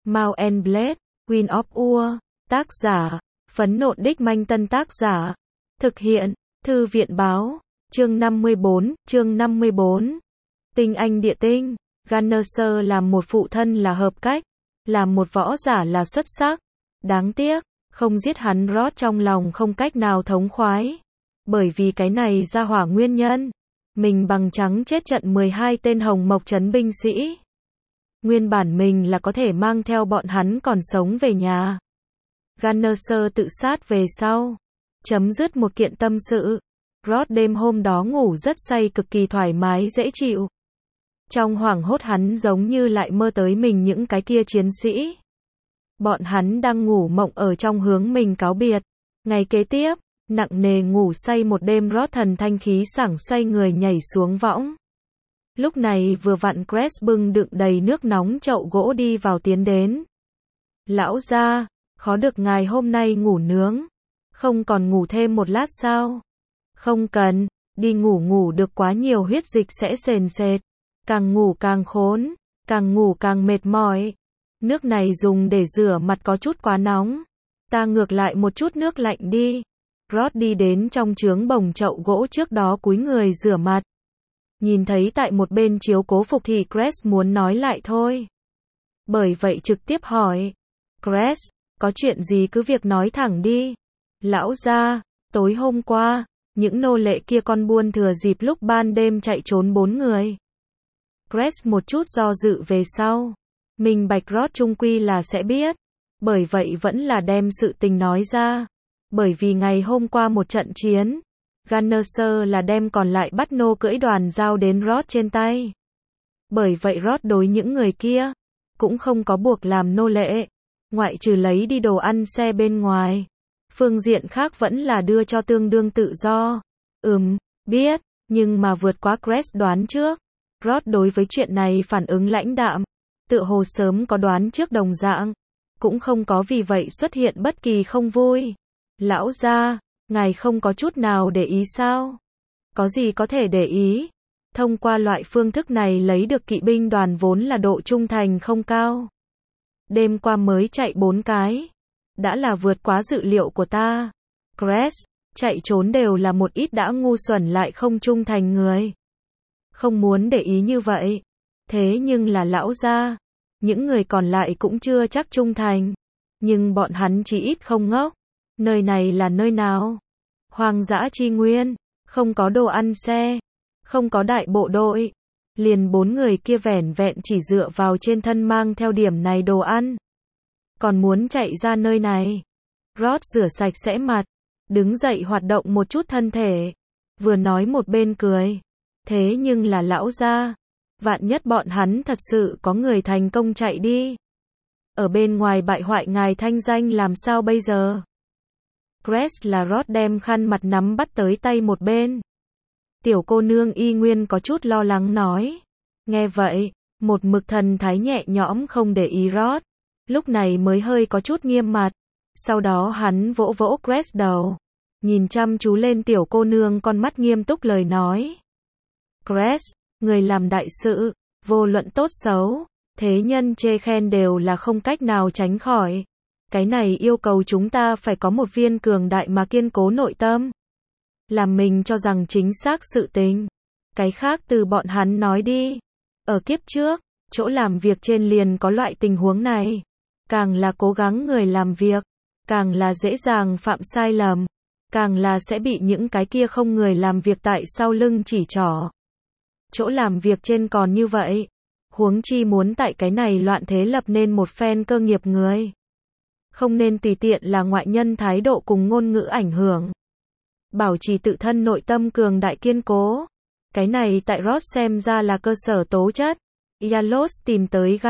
Mount and Blade, Queen of Ur, tác giả, Phấn Nộn Đích Manh Tân tác giả, thực hiện, Thư viện báo, chương 54, Tinh Anh Địa Tinh, Gunnar làm một phụ thân là hợp cách, làm một võ giả là xuất sắc, đáng tiếc, không giết hắn Rod trong lòng không cách nào thống khoái, bởi vì cái này ra hỏa nguyên nhân, mình bằng trắng chết trận 12 tên Hồng Mộc trấn binh sĩ. Nguyên bản mình là có thể mang theo bọn hắn còn sống về nhà. Gunnar tự sát về sau. Chấm dứt một kiện tâm sự. Rod đêm hôm đó ngủ rất say cực kỳ thoải mái dễ chịu. Trong hoảng hốt hắn giống như lại mơ tới mình những cái kia chiến sĩ. Bọn hắn đang ngủ mộng ở trong hướng mình cáo biệt. Ngày kế tiếp, nặng nề ngủ say một đêm Rod thần thanh khí sảng xoay người nhảy xuống võng. Lúc này vừa vặn Cress bưng đựng đầy nước nóng chậu gỗ đi vào tiến đến. Lão gia, khó được ngài hôm nay ngủ nướng. Không còn ngủ thêm một lát sao? Không cần, đi ngủ được quá nhiều huyết dịch sẽ sền sệt. Càng ngủ càng khốn, càng ngủ càng mệt mỏi. Nước này dùng để rửa mặt có chút quá nóng. Ta ngược lại một chút nước lạnh đi. Rod đi đến trong trướng bồng chậu gỗ trước đó cúi người rửa mặt. Nhìn thấy tại một bên chiếu cố phục thì Cress muốn nói lại thôi. Bởi vậy trực tiếp hỏi. Cress, có chuyện gì cứ việc nói thẳng đi. Lão gia, tối hôm qua, những nô lệ kia con buôn thừa dịp lúc ban đêm chạy trốn 4 người. Cress một chút do dự về sau. Mình bạch Rod trung quy là sẽ biết. Bởi vậy vẫn là đem sự tình nói ra. Bởi vì ngày hôm qua một trận chiến. Gunnar là đem còn lại bắt nô cưỡi đoàn giao đến Rod trên tay. Bởi vậy Rod đối những người kia, cũng không có buộc làm nô lệ, ngoại trừ lấy đi đồ ăn xe bên ngoài. Phương diện khác vẫn là đưa cho tương đương tự do. Biết, nhưng mà vượt quá Cress đoán trước. Rod đối với chuyện này phản ứng lãnh đạm, tựa hồ sớm có đoán trước đồng dạng, cũng không có vì vậy xuất hiện bất kỳ không vui. Lão gia, ngài không có chút nào để ý sao? Có gì có thể để ý? Thông qua loại phương thức này lấy được kỵ binh đoàn vốn là độ trung thành không cao. Đêm qua mới chạy 4 cái. Đã là vượt quá dự liệu của ta. Cress, chạy trốn đều là một ít đã ngu xuẩn lại không trung thành người. Không muốn để ý như vậy. Thế nhưng là lão gia. Những người còn lại cũng chưa chắc trung thành. Nhưng bọn hắn chỉ ít không ngốc. Nơi này là nơi nào? Hoang dã chi nguyên, không có đồ ăn xe, không có đại bộ đội. Liền 4 người kia vẻn vẹn chỉ dựa vào trên thân mang theo điểm này đồ ăn. Còn muốn chạy ra nơi này. Rod rửa sạch sẽ mặt, đứng dậy hoạt động một chút thân thể. Vừa nói một bên cười. Thế nhưng là lão gia, vạn nhất bọn hắn thật sự có người thành công chạy đi. Ở bên ngoài bại hoại ngài thanh danh làm sao bây giờ? Cress là Rod đem khăn mặt nắm bắt tới tay một bên. Tiểu cô nương y nguyên có chút lo lắng nói. Nghe vậy, một mực thần thái nhẹ nhõm không để ý Rod. Lúc này mới hơi có chút nghiêm mặt. Sau đó hắn vỗ vỗ Cress đầu. Nhìn chăm chú lên tiểu cô nương con mắt nghiêm túc lời nói. Cress, người làm đại sự, vô luận tốt xấu, thế nhân chê khen đều là không cách nào tránh khỏi. Cái này yêu cầu chúng ta phải có một viên cường đại mà kiên cố nội tâm. Làm mình cho rằng chính xác sự tình. Cái khác từ bọn hắn nói đi. Ở kiếp trước, chỗ làm việc trên liền có loại tình huống này. Càng là cố gắng người làm việc, càng là dễ dàng phạm sai lầm, càng là sẽ bị những cái kia không người làm việc tại sau lưng chỉ trỏ. Chỗ làm việc trên còn như vậy. Huống chi muốn tại cái này loạn thế lập nên một phen cơ nghiệp người. Không nên tùy tiện là ngoại nhân thái độ cùng ngôn ngữ ảnh hưởng. Bảo trì tự thân nội tâm cường đại kiên cố. Cái này tại Rod xem ra là cơ sở tố chất. Yalos tìm tới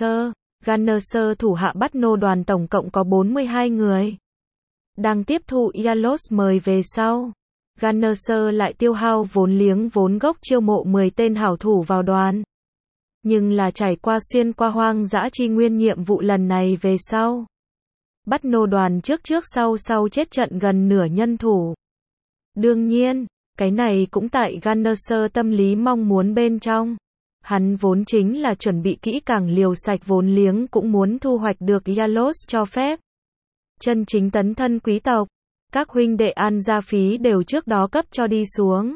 Gunnar thủ hạ bắt nô đoàn tổng cộng có 42 người. Đang tiếp thụ Yalos mời về sau. Gunnar lại tiêu hao vốn liếng vốn gốc chiêu mộ 10 tên hảo thủ vào đoàn. Nhưng là trải qua xuyên qua hoang dã chi nguyên nhiệm vụ lần này về sau. Bắt nô đoàn trước sau chết trận gần nửa nhân thủ. Đương nhiên, cái này cũng tại Gunnar tâm lý mong muốn bên trong. Hắn vốn chính là chuẩn bị kỹ càng liều sạch vốn liếng cũng muốn thu hoạch được Yalos cho phép. Chân chính tấn thân quý tộc. Các huynh đệ an gia phí đều trước đó cấp cho đi xuống.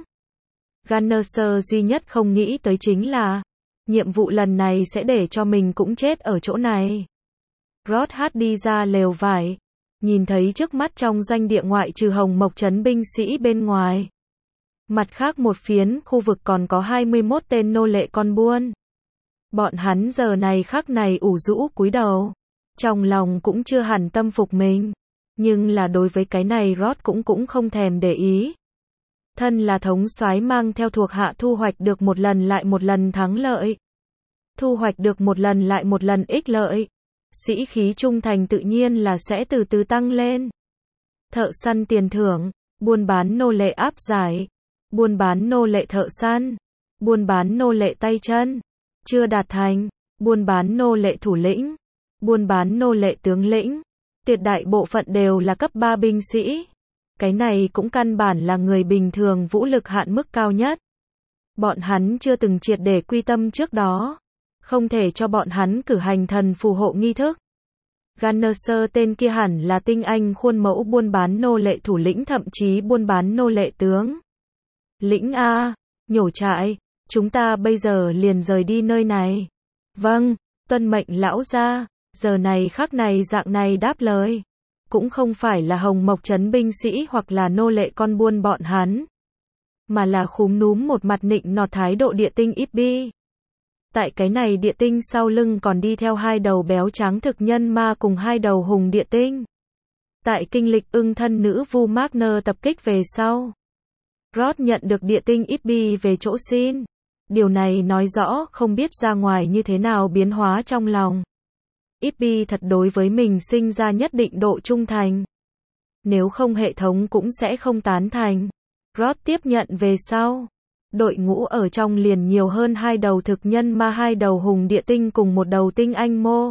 Gunner duy nhất không nghĩ tới chính là nhiệm vụ lần này sẽ để cho mình cũng chết ở chỗ này. Rod hát đi ra lều vải. Nhìn thấy trước mắt trong doanh địa ngoại trừ Hồng Mộc trấn binh sĩ bên ngoài. Mặt khác một phiến khu vực còn có 21 tên nô lệ con buôn. Bọn hắn giờ này khắc này ủ rũ cúi đầu. Trong lòng cũng chưa hẳn tâm phục mình. Nhưng là đối với cái này Rod cũng không thèm để ý. Thân là thống soái mang theo thuộc hạ thu hoạch được một lần lại một lần thắng lợi. Thu hoạch được một lần lại một lần ích lợi. Sĩ khí trung thành tự nhiên là sẽ từ từ tăng lên. Thợ săn tiền thưởng, buôn bán nô lệ áp giải, buôn bán nô lệ thợ săn, buôn bán nô lệ tay chân, chưa đạt thành, buôn bán nô lệ thủ lĩnh, buôn bán nô lệ tướng lĩnh, tuyệt đại bộ phận đều là cấp 3 binh sĩ. Cái này cũng căn bản là người bình thường vũ lực hạn mức cao nhất. Bọn hắn chưa từng triệt để quy tâm trước đó. Không thể cho bọn hắn cử hành thần phù hộ nghi thức. Gunner tên kia hẳn là tinh anh khuôn mẫu buôn bán nô lệ thủ lĩnh thậm chí buôn bán nô lệ tướng. Lĩnh A, nhổ trại, chúng ta bây giờ liền rời đi nơi này. Vâng, tuân mệnh lão gia, giờ này khắc này dạng này đáp lời. Cũng không phải là Hồng Mộc trấn binh sĩ hoặc là nô lệ con buôn bọn hắn. Mà là khúm núm một mặt nịnh nọt thái độ địa tinh Ibbi. Tại cái này địa tinh sau lưng còn đi theo hai đầu béo trắng thực nhân ma cùng hai đầu hùng địa tinh. Tại kinh lịch ưng thân nữ vu Magner tập kích về sau. Rod nhận được địa tinh Ibbi về chỗ xin. Điều này nói rõ không biết ra ngoài như thế nào biến hóa trong lòng. Ibbi thật đối với mình sinh ra nhất định độ trung thành. Nếu không hệ thống cũng sẽ không tán thành. Rod tiếp nhận về sau. Đội ngũ ở trong liền nhiều hơn hai đầu thực nhân ma, hai đầu hùng địa tinh cùng một đầu tinh anh mô.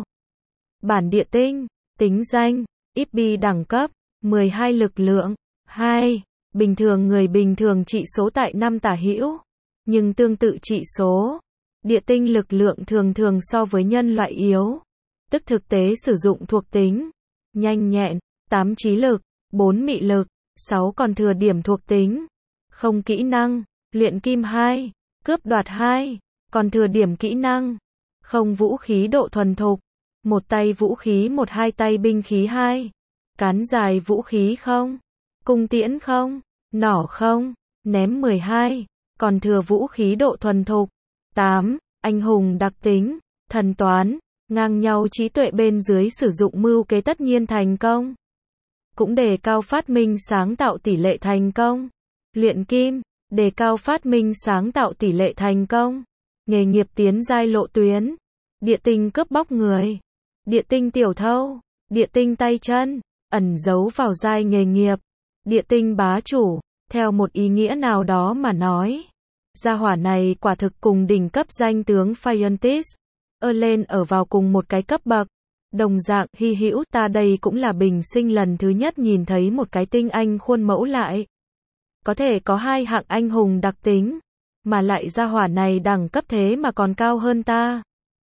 Bản địa tinh, tính danh, Ibbi đẳng cấp, 12 lực lượng, 2, bình thường người bình thường trị số tại 5 tả hữu, nhưng tương tự trị số, địa tinh lực lượng thường thường so với nhân loại yếu, tức thực tế sử dụng thuộc tính, nhanh nhẹn, 8 trí lực, 4 mị lực, 6 còn thừa điểm thuộc tính, không kỹ năng. Luyện kim 2, cướp đoạt 2, còn thừa điểm kỹ năng, không vũ khí độ thuần thục, một tay vũ khí 1, hai tay binh khí 2, cán dài vũ khí không, cung tiễn không, nỏ không, ném 12, còn thừa vũ khí độ thuần thục, 8, anh hùng đặc tính, thần toán, ngang nhau trí tuệ bên dưới sử dụng mưu kế tất nhiên thành công, cũng đề cao phát minh sáng tạo tỷ lệ thành công, luyện kim. Đề cao phát minh sáng tạo tỷ lệ thành công. Nghề nghiệp tiến giai lộ tuyến. Địa tinh cướp bóc người. Địa tinh tiểu thâu. Địa tinh tay chân. Ẩn giấu vào giai nghề nghiệp. Địa tinh bá chủ. Theo một ý nghĩa nào đó mà nói. Gia hỏa này quả thực cùng đỉnh cấp danh tướng Phiontis. Lên ở vào cùng một cái cấp bậc. Đồng dạng hy hữu, ta đây cũng là bình sinh lần thứ nhất nhìn thấy một cái tinh anh khuôn mẫu lại. Có thể có hai hạng anh hùng đặc tính, mà lại gia hỏa này đẳng cấp thế mà còn cao hơn ta.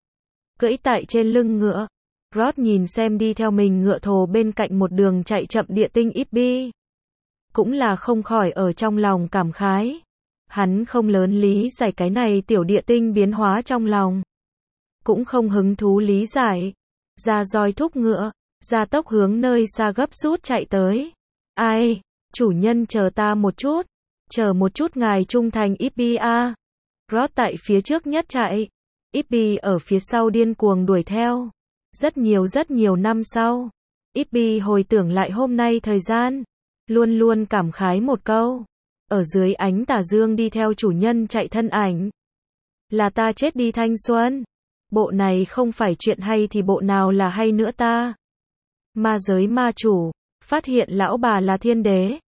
Cưỡi tại trên lưng ngựa, Rod nhìn xem đi theo mình ngựa thồ bên cạnh một đường chạy chậm địa tinh Ibbi. Cũng là không khỏi ở trong lòng cảm khái. Hắn không lớn lý giải cái này tiểu địa tinh biến hóa trong lòng. Cũng không hứng thú lý giải. Ra roi thúc ngựa, ra tốc hướng nơi xa gấp rút chạy tới. Ai? Chủ nhân chờ ta một chút. Chờ một chút ngài trung thành Ibbi a. Rod tại phía trước nhất chạy. Ibbi ở phía sau điên cuồng đuổi theo. Rất nhiều năm sau. Ibbi hồi tưởng lại hôm nay thời gian. Luôn luôn cảm khái một câu. Ở dưới ánh tà dương đi theo chủ nhân chạy thân ảnh. Là ta chết đi thanh xuân. Bộ này không phải chuyện hay thì bộ nào là hay nữa ta. Ma giới ma chủ. Phát hiện lão bà là thiên đế.